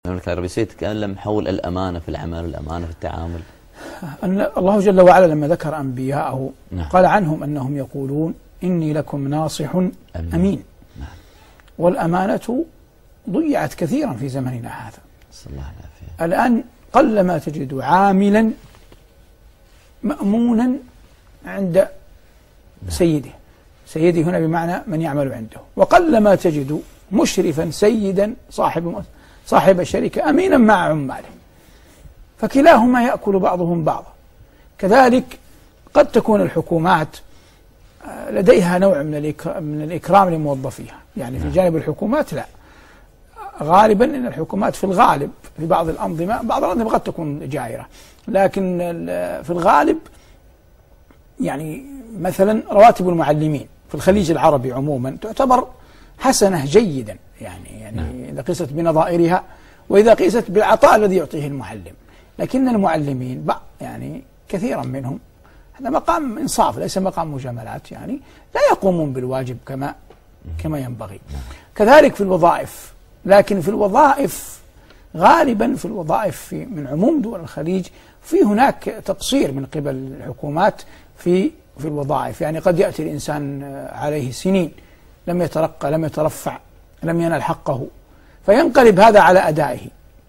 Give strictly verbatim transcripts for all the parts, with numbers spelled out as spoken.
المملكة العربية السعودية يتكلم حول الأمانة في العمل والأمانة في التعامل. أن الله جل وعلا لما ذكر أنبياءه نعم. قال عنهم أنهم يقولون إني لكم ناصح أمين, أمين. نعم. والأمانة ضيعت كثيرا في زمننا هذا. صلى الله عليه. الآن قلما تجد عاملا مأمونا عند نعم. سيده، سيدي هنا بمعنى من يعمل عنده، وقلما تجد مشرفا سيدا صاحب صاحب الشركة أمينا مع عماله، فكلاهما يأكل بعضهم بعضا. كذلك قد تكون الحكومات لديها نوع من الإكرام لموظفيها، يعني في جانب الحكومات لا، غالبا إن الحكومات في الغالب في بعض الأنظمة، بعض الأنظمة قد تكون جائرة، لكن في الغالب يعني مثلا رواتب المعلمين في الخليج العربي عموما تعتبر حسنة جيدا، يعني يعني إذا قيست بنظائرها وإذا قيست بالعطاء الذي يعطيه المعلم. لكن المعلمين يعني كثيرا منهم هذا مقام إنصاف ليس مقام مجاملات، يعني لا يقومون بالواجب كما كما ينبغي. كذلك في الوظائف، لكن في الوظائف غالبا في الوظائف في من عموم دول الخليج في هناك تقصير من قبل الحكومات في في الوظائف، يعني قد يأتي الإنسان عليه سنين لم يترقى لم يترفع لم ينال حقه فينقلب هذا على أدائه.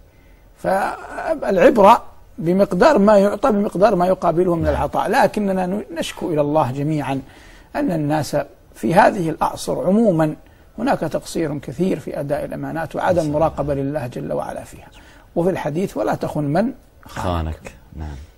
فالعبرة بمقدار ما يعطى بمقدار ما يقابله من العطاء، لكننا نشكو إلى الله جميعا أن الناس في هذه الأعصر عموما هناك تقصير كثير في أداء الأمانات وعدم مراقبة لله جل وعلا فيها. وفي الحديث ولا تخن من خانك. خانك. نعم.